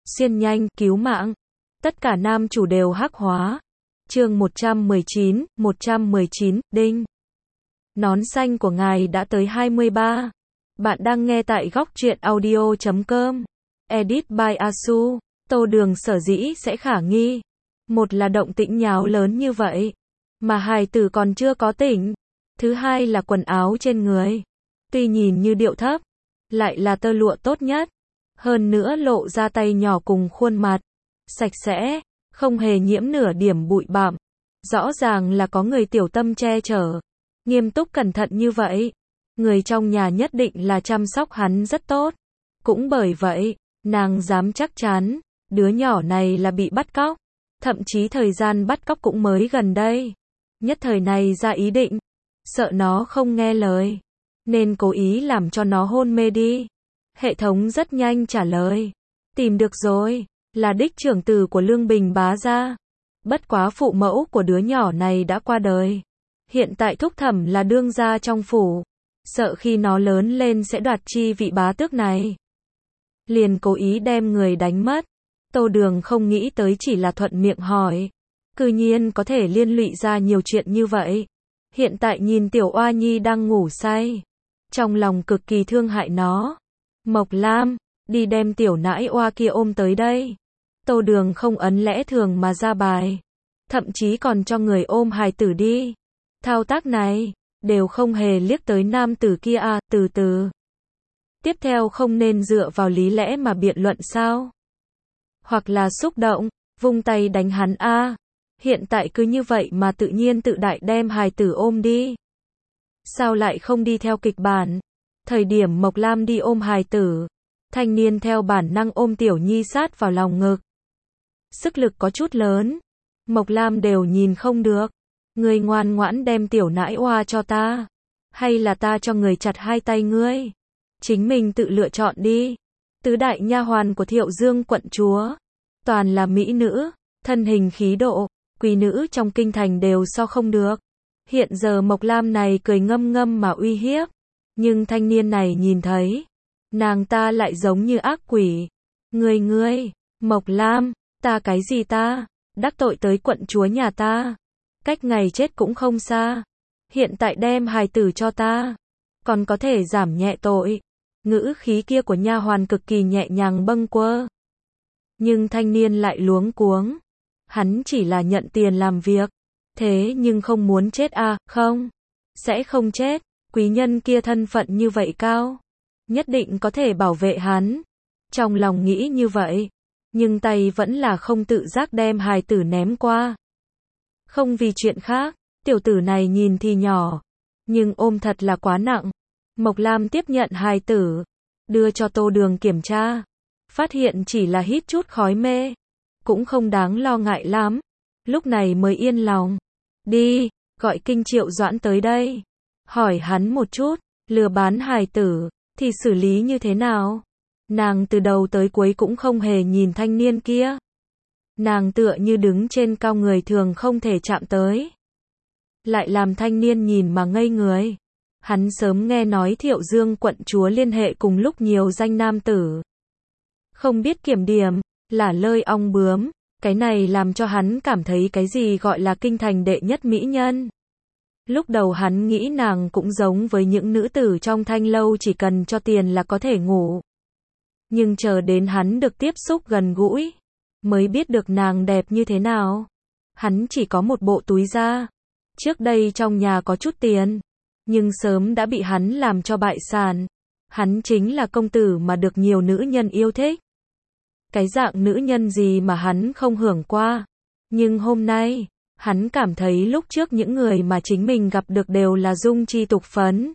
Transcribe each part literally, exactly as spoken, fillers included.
xuyên nhanh, cứu mạng. Tất cả nam chủ đều hắc hóa. Chương một trăm mười chín, một trăm mười chín, đinh. Nón xanh của ngài đã tới hai mươi ba. Bạn đang nghe tại góc truyện audio chấm com. Edit by Asu. Tô Đường sở dĩ sẽ khả nghi. Một là động tĩnh nháo lớn như vậy, mà hài tử còn chưa có tỉnh. Thứ hai là quần áo trên người. Tuy nhìn như điệu thấp, lại là tơ lụa tốt nhất. Hơn nữa lộ ra tay nhỏ cùng khuôn mặt. Sạch sẽ, không hề nhiễm nửa điểm bụi bặm. Rõ ràng là có người tiểu tâm che chở. Nghiêm túc cẩn thận như vậy. Người trong nhà nhất định là chăm sóc hắn rất tốt. Cũng bởi vậy, nàng dám chắc chắn, đứa nhỏ này là bị bắt cóc. Thậm chí thời gian bắt cóc cũng mới gần đây. Nhất thời này ra ý định, sợ nó không nghe lời, nên cố ý làm cho nó hôn mê đi. Hệ thống rất nhanh trả lời. Tìm được rồi, là đích trưởng tử của Lương Bình bá gia. Bất quá phụ mẫu của đứa nhỏ này đã qua đời. Hiện tại thúc thẩm là đương gia trong phủ. Sợ khi nó lớn lên sẽ đoạt chi vị bá tước này. Liền cố ý đem người đánh mất. Tô Đường không nghĩ tới chỉ là thuận miệng hỏi. Cư nhiên có thể liên lụy ra nhiều chuyện như vậy. Hiện tại nhìn tiểu oa nhi đang ngủ say. Trong lòng cực kỳ thương hại nó. Mộc Lam, đi đem tiểu nãi oa kia ôm tới đây. Tô Đường không ấn lẽ thường mà ra bài. Thậm chí còn cho người ôm hài tử đi. Thao tác này, đều không hề liếc tới nam tử kia à, từ từ. Tiếp theo không nên dựa vào lý lẽ mà biện luận sao? Hoặc là xúc động, vung tay đánh hắn a. À. Hiện tại cứ như vậy mà tự nhiên tự đại đem hài tử ôm đi. Sao lại không đi theo kịch bản? Thời điểm Mộc Lam đi ôm hài tử, thanh niên theo bản năng ôm tiểu nhi sát vào lòng ngực. Sức lực có chút lớn, Mộc Lam đều nhìn không được. Ngươi ngoan ngoãn đem tiểu nãi oa cho ta, hay là ta cho người chặt hai tay ngươi? Chính mình tự lựa chọn đi. Tứ đại nha hoàn của Thiệu Dương quận chúa, toàn là mỹ nữ, thân hình khí độ, quý nữ trong kinh thành đều so không được. Hiện giờ Mộc Lam này cười ngâm ngâm mà uy hiếp, nhưng thanh niên này nhìn thấy, nàng ta lại giống như ác quỷ. Ngươi ngươi, Mộc Lam, ta cái gì ta, đắc tội tới quận chúa nhà ta, cách ngày chết cũng không xa. Hiện tại đem hài tử cho ta, còn có thể giảm nhẹ tội. Ngữ khí kia của nha hoàn cực kỳ nhẹ nhàng bâng quơ. Nhưng thanh niên lại luống cuống. Hắn chỉ là nhận tiền làm việc. Thế nhưng không muốn chết à, không? Sẽ không chết. Quý nhân kia thân phận như vậy cao, nhất định có thể bảo vệ hắn. Trong lòng nghĩ như vậy, nhưng tay vẫn là không tự giác đem hài tử ném qua. Không vì chuyện khác, tiểu tử này nhìn thì nhỏ, nhưng ôm thật là quá nặng. Mộc Lam tiếp nhận hài tử, đưa cho Tô Đường kiểm tra. Phát hiện chỉ là hít chút khói mê, cũng không đáng lo ngại lắm. Lúc này mới yên lòng. Đi, gọi Kinh Triệu Doãn tới đây. Hỏi hắn một chút, lừa bán hài tử, thì xử lý như thế nào? Nàng từ đầu tới cuối cũng không hề nhìn thanh niên kia. Nàng tựa như đứng trên cao người thường không thể chạm tới. Lại làm thanh niên nhìn mà ngây người. Hắn sớm nghe nói Thiệu Dương quận chúa liên hệ cùng lúc nhiều danh nam tử. Không biết kiểm điểm, là lơi ong bướm. Cái này làm cho hắn cảm thấy cái gì gọi là kinh thành đệ nhất mỹ nhân. Lúc đầu hắn nghĩ nàng cũng giống với những nữ tử trong thanh lâu chỉ cần cho tiền là có thể ngủ. Nhưng chờ đến hắn được tiếp xúc gần gũi, mới biết được nàng đẹp như thế nào. Hắn chỉ có một bộ túi da. Trước đây trong nhà có chút tiền, nhưng sớm đã bị hắn làm cho bại sản. Hắn chính là công tử mà được nhiều nữ nhân yêu thích. Cái dạng nữ nhân gì mà hắn không hưởng qua. Nhưng hôm nay, hắn cảm thấy lúc trước những người mà chính mình gặp được đều là dung chi tục phấn.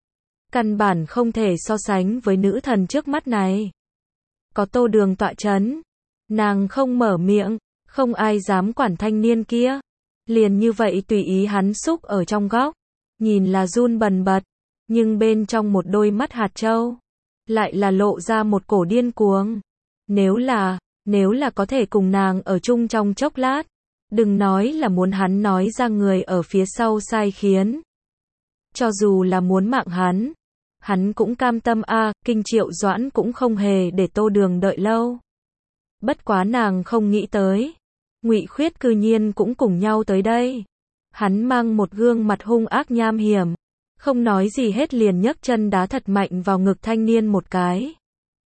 Căn bản không thể so sánh với nữ thần trước mắt này. Có Tô Đường tọa chấn, nàng không mở miệng, không ai dám quản thanh niên kia. Liền như vậy tùy ý hắn xúc ở trong góc, nhìn là run bần bật, nhưng bên trong một đôi mắt hạt châu, lại là lộ ra một cổ điên cuồng. Nếu là, nếu là có thể cùng nàng ở chung trong chốc lát, đừng nói là muốn hắn nói ra người ở phía sau sai khiến. Cho dù là muốn mạng hắn, hắn cũng cam tâm a. À, Kinh Triệu Doãn cũng không hề để Tô Đường đợi lâu. Bất quá nàng không nghĩ tới, Ngụy Khuyết cư nhiên cũng cùng nhau tới đây. Hắn mang một gương mặt hung ác nham hiểm, không nói gì hết liền nhấc chân đá thật mạnh vào ngực thanh niên một cái.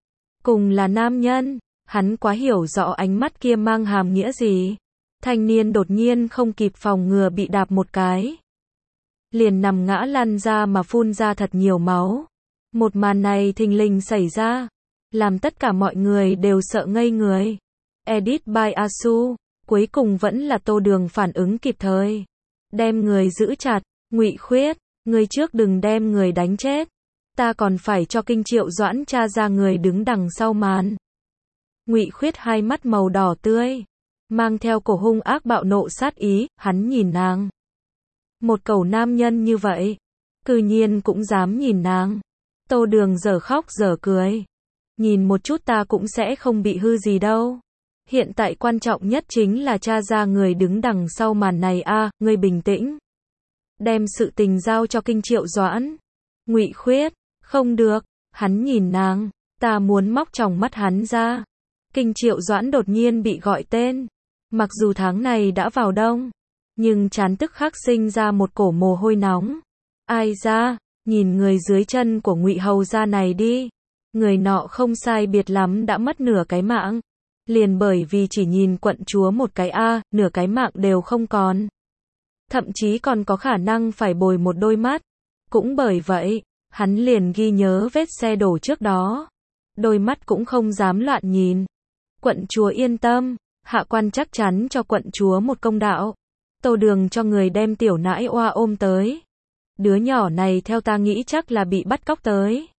Cùng là nam nhân, hắn quá hiểu rõ ánh mắt kia mang hàm nghĩa gì. Thanh niên đột nhiên không kịp phòng ngừa bị đạp một cái, liền nằm ngã lăn ra mà phun ra thật nhiều máu. Một màn này thình lình xảy ra, làm tất cả mọi người đều sợ ngây người. Edit by Asu, cuối cùng vẫn là Tô Đường phản ứng kịp thời, đem người giữ chặt. Ngụy Khuyết, ngươi trước đừng đem người đánh chết, ta còn phải cho Kinh Triệu Doãn tra ra người đứng đằng sau màn. Ngụy Khuyết hai mắt màu đỏ tươi, mang theo cổ hung ác bạo nộ sát ý, hắn nhìn nàng. Một cẩu nam nhân như vậy, cư nhiên cũng dám nhìn nàng. Tô Đường dở khóc dở cười. Nhìn một chút ta cũng sẽ không bị hư gì đâu. Hiện tại quan trọng nhất chính là tra ra người đứng đằng sau màn này a, à, ngươi bình tĩnh. Đem sự tình giao cho Kinh Triệu Doãn. Ngụy Khuyết, không được, hắn nhìn nàng, ta muốn móc tròng mắt hắn ra. Kinh Triệu Doãn đột nhiên bị gọi tên. Mặc dù tháng này đã vào đông, nhưng trán tức khắc sinh ra một cổ mồ hôi nóng. Ai ra, nhìn người dưới chân của Ngụy hầu gia này đi. Người nọ không sai biệt lắm đã mất nửa cái mạng. Liền bởi vì chỉ nhìn quận chúa một cái a, à, nửa cái mạng đều không còn. Thậm chí còn có khả năng phải bồi một đôi mắt. Cũng bởi vậy, hắn liền ghi nhớ vết xe đổ trước đó. Đôi mắt cũng không dám loạn nhìn. Quận chúa yên tâm, hạ quan chắc chắn cho quận chúa một công đạo. Tô Đường cho người đem tiểu nãi oa ôm tới. Đứa nhỏ này theo ta nghĩ chắc là bị bắt cóc tới.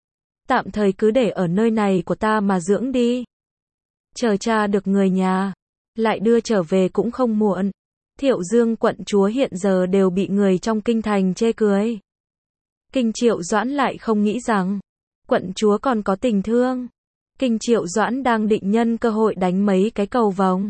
Tạm thời cứ để ở nơi này của ta mà dưỡng đi. Chờ cha được người nhà, lại đưa trở về cũng không muộn. Thiệu Dương quận chúa hiện giờ đều bị người trong kinh thành chê cười. Kinh Triệu Doãn lại không nghĩ rằng, quận chúa còn có tình thương. Kinh Triệu Doãn đang định nhân cơ hội đánh mấy cái cầu vồng.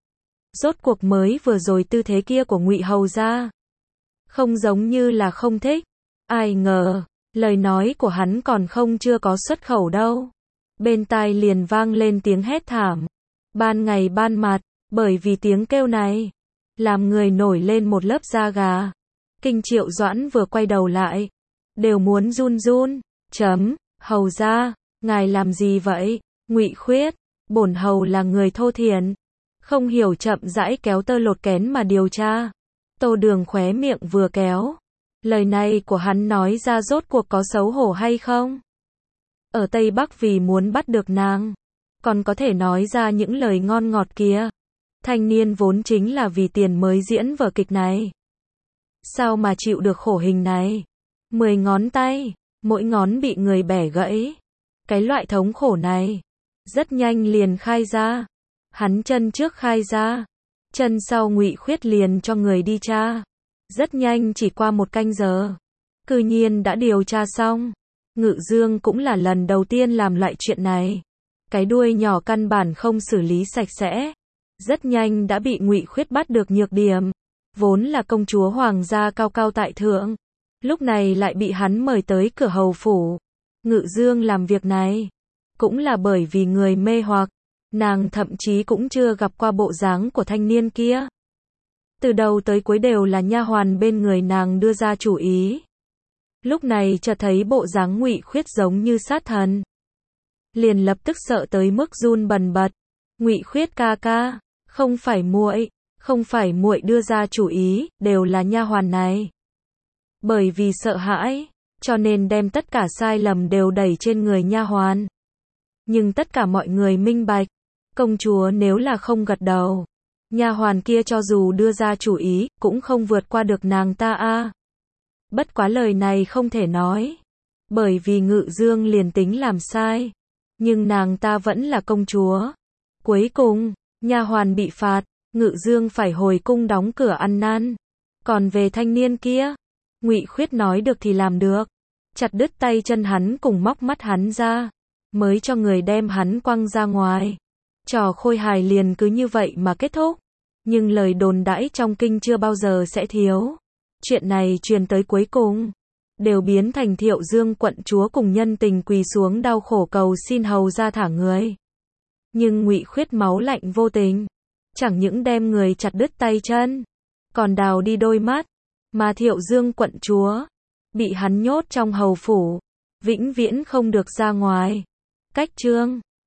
Rốt cuộc mới vừa rồi tư thế kia của Ngụy hầu gia, không giống như là không thích. Ai ngờ, lời nói của hắn còn không chưa có xuất khẩu đâu. Bên tai liền vang lên tiếng hét thảm. Ban ngày ban mặt, bởi vì tiếng kêu này, làm người nổi lên một lớp da gà. Kinh Triệu Doãn vừa quay đầu lại, đều muốn run run. Chấm, hầu gia, ngài làm gì vậy? Ngụy Khuyết, bổn hầu là người thô thiển, không hiểu chậm rãi kéo tơ lột kén mà điều tra. Tô Đường khóe miệng vừa kéo. Lời này của hắn nói ra rốt cuộc có xấu hổ hay không? Ở Tây Bắc vì muốn bắt được nàng, còn có thể nói ra những lời ngon ngọt kia. Thanh niên vốn chính là vì tiền mới diễn vở kịch này. Sao mà chịu được khổ hình này? Mười ngón tay, mỗi ngón bị người bẻ gãy. Cái loại thống khổ này, rất nhanh liền khai ra. Hắn chân trước khai ra, chân sau Ngụy Khuyết liền cho người đi tra. Rất nhanh chỉ qua một canh giờ, cư nhiên đã điều tra xong. Ngự Dương cũng là lần đầu tiên làm loại chuyện này. Cái đuôi nhỏ căn bản không xử lý sạch sẽ. Rất nhanh đã bị Ngụy Khuyết bắt được nhược điểm. Vốn là công chúa hoàng gia cao cao tại thượng, lúc này lại bị hắn mời tới cửa hầu phủ. Ngự Dương làm việc này, cũng là bởi vì người mê hoặc. Nàng thậm chí cũng chưa gặp qua bộ dáng của thanh niên kia. Từ đầu tới cuối đều là nha hoàn bên người nàng đưa ra chủ ý. Lúc này chợt thấy bộ dáng Ngụy Khuyết giống như sát thần, liền lập tức sợ tới mức run bần bật. Ngụy Khuyết ca ca, không phải muội, không phải muội đưa ra chủ ý, đều là nha hoàn này. Bởi vì sợ hãi, cho nên đem tất cả sai lầm đều đẩy trên người nha hoàn. Nhưng tất cả mọi người minh bạch, công chúa nếu là không gật đầu, nha hoàn kia cho dù đưa ra chủ ý, cũng không vượt qua được nàng ta a. Bất quá lời này không thể nói, bởi vì Ngự Dương liền tính làm sai, nhưng nàng ta vẫn là công chúa. Cuối cùng, nha hoàn bị phạt, Ngự Dương phải hồi cung đóng cửa ăn năn. Còn về thanh niên kia, Ngụy Khuyết nói được thì làm được, chặt đứt tay chân hắn cùng móc mắt hắn ra, mới cho người đem hắn quăng ra ngoài. Trò khôi hài liền cứ như vậy mà kết thúc. Nhưng lời đồn đãi trong kinh chưa bao giờ sẽ thiếu. Chuyện này truyền tới cuối cùng, đều biến thành Thiệu Dương quận chúa cùng nhân tình quỳ xuống đau khổ cầu xin hầu ra thả người. Nhưng Ngụy Khuyết máu lạnh vô tình, chẳng những đem người chặt đứt tay chân, còn đào đi đôi mắt, mà Thiệu Dương quận chúa bị hắn nhốt trong hầu phủ, vĩnh viễn không được ra ngoài. Cách chương